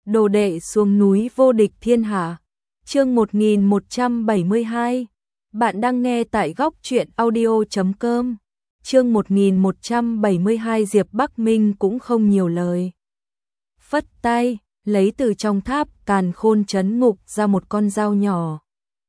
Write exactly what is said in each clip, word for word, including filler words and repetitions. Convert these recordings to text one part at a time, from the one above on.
Đồ đệ xuống núi vô địch thiên hạ. Chương một nghìn một trăm bảy mươi hai. Bạn đang nghe tại góc truyện audio chấm com. Chương một nghìn một trăm bảy mươi hai. Diệp Bắc Minh cũng không nhiều lời. Phất tay, lấy từ trong tháp Càn Khôn trấn ngục ra một con dao nhỏ.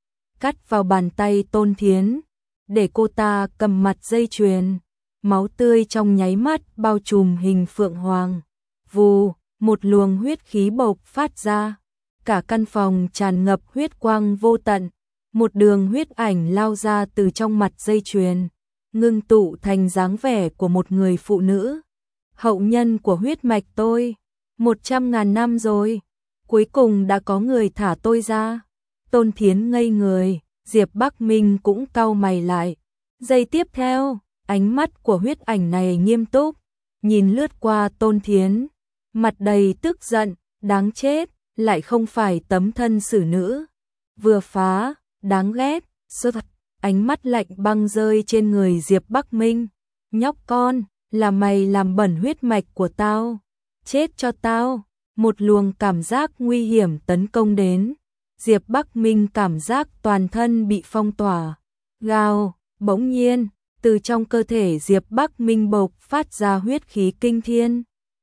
Cắt vào bàn tay Tôn Thiến, để cô ta cầm mặt dây chuyền. Máu tươi trong nháy mắt bao trùm hình phượng hoàng. Vù, một luồng huyết khí bộc phát ra. Cả căn phòng tràn ngập huyết quang vô tận. Một đường huyết ảnh lao ra từ trong mặt dây chuyền, ngưng tụ thành dáng vẻ của một người phụ nữ. Hậu nhân của huyết mạch tôi, một trăm ngàn năm rồi, cuối cùng đã có người thả tôi ra. Tôn Thiến ngây người, Diệp Bắc Minh cũng cau mày lại. Giây tiếp theo, ánh mắt của huyết ảnh này nghiêm túc, nhìn lướt qua Tôn Thiến, mặt đầy tức giận, đáng chết, lại không phải tấm thân xử nữ. Vừa phá, đáng ghét, sơ thật, ánh mắt lạnh băng rơi trên người Diệp Bắc Minh. Nhóc con, là mày làm bẩn huyết mạch của tao, chết cho tao. Một luồng cảm giác nguy hiểm tấn công đến. Diệp Bắc Minh cảm giác toàn thân bị phong tỏa. Gào, bỗng nhiên, từ trong cơ thể Diệp Bắc Minh bộc phát ra huyết khí kinh thiên.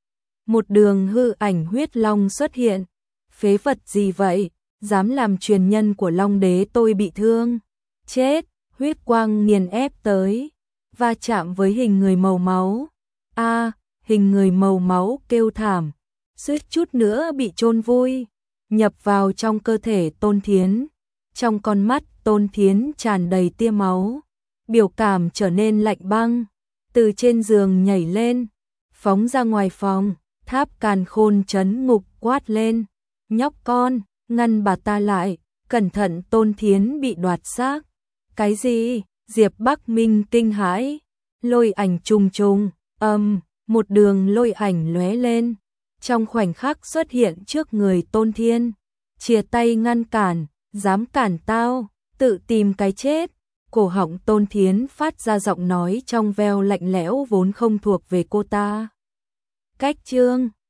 Một đường hư ảnh huyết long xuất hiện. Phế vật gì vậy, dám làm truyền nhân của Long Đế tôi bị thương. Chết, huyết quang nghiền ép tới, va chạm với hình người màu máu. A, hình người màu máu kêu thảm, suýt chút nữa bị chôn vùi, nhập vào trong cơ thể Tôn Thiến. Trong con mắt Tôn Thiến tràn đầy tia máu, biểu cảm trở nên lạnh băng, từ trên giường nhảy lên, phóng ra ngoài phòng. Tháp Càn Khôn trấn ngục quát lên, nhóc con, ngăn bà ta lại, cẩn thận Tôn Thiến bị đoạt xác. Cái gì? Diệp Bắc Minh kinh hãi. Lôi ảnh trùng trùng, âm, một đường lôi ảnh lóe lên, trong khoảnh khắc xuất hiện trước người Tôn Thiên. Chìa tay ngăn cản, dám cản tao, tự tìm cái chết. Cổ họng Tôn Thiến phát ra giọng nói trong veo lạnh lẽo vốn không thuộc về cô ta. Cách chương